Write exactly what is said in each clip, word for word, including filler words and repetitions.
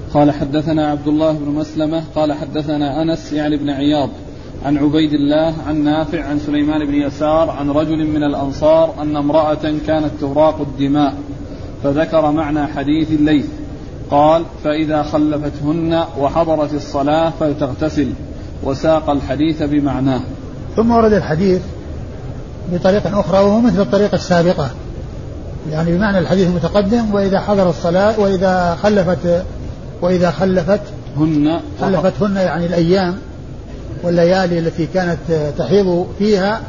قال حدثنا عبد الله بن مسلمة قال حدثنا أنس يعني بن عياض عن عبيد الله عن نافع عن سليمان بن يسار عن رجل من الأنصار أن امرأة كانت تراق الدماء فذكر معنى حديث الليث قال فإذا خلفتهن وحضرت الصلاة فلتغتسل وساق الحديث بمعناه. ثم ورد الحديث بطريقة أخرى وهو مثل الطريقة السابقة يعني بمعنى الحديث المتقدم وإذا حضر الصلاة وإذا خلفت وإذا خلفت هن خلفتهن يعني الأيام والليالي التي كانت تحيض فيها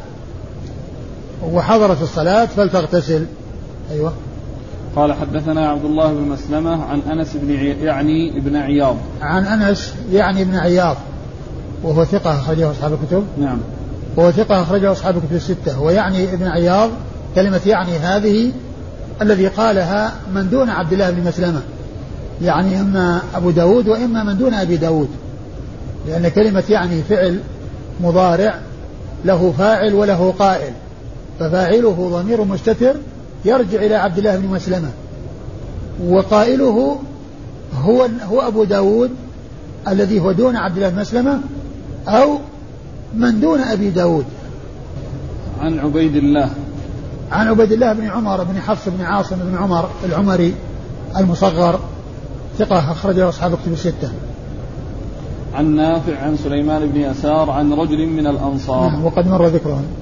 وحضرت الصلاة فلتغتسل. أيوة. قال حدثنا عبد الله بن مسلمة عن أنس بن يعني ابن عياض عن أنس يعني ابن عياض وهو ثقة أخرجه أصحاب الكتب. نعم. وهو ثقة أخرجه أصحاب الكتب الستة. ويعني ابن عياض كلمة يعني هذه الذي قالها من دون عبد الله بن مسلمة يعني إما أبو داود وإما من دون أبي داود لأن كلمة يعني فعل مضارع له فاعل وله قائل ففاعله ضمير مستتر يرجع إلى عبد الله بن مسلمة وقائله هو, هو أبو داود الذي هو دون عبد الله بن مسلمة أو من دون أبي داود. عن عبيد الله عن عبيد الله بن عمر بن حفص بن عاصم بن عمر العمري المصغر ثقة أخرجه أصحاب الكتب الستة. عن نافع عن سليمان بن يسار عن رجل من الأنصار. نعم وقد مر ذكرهم.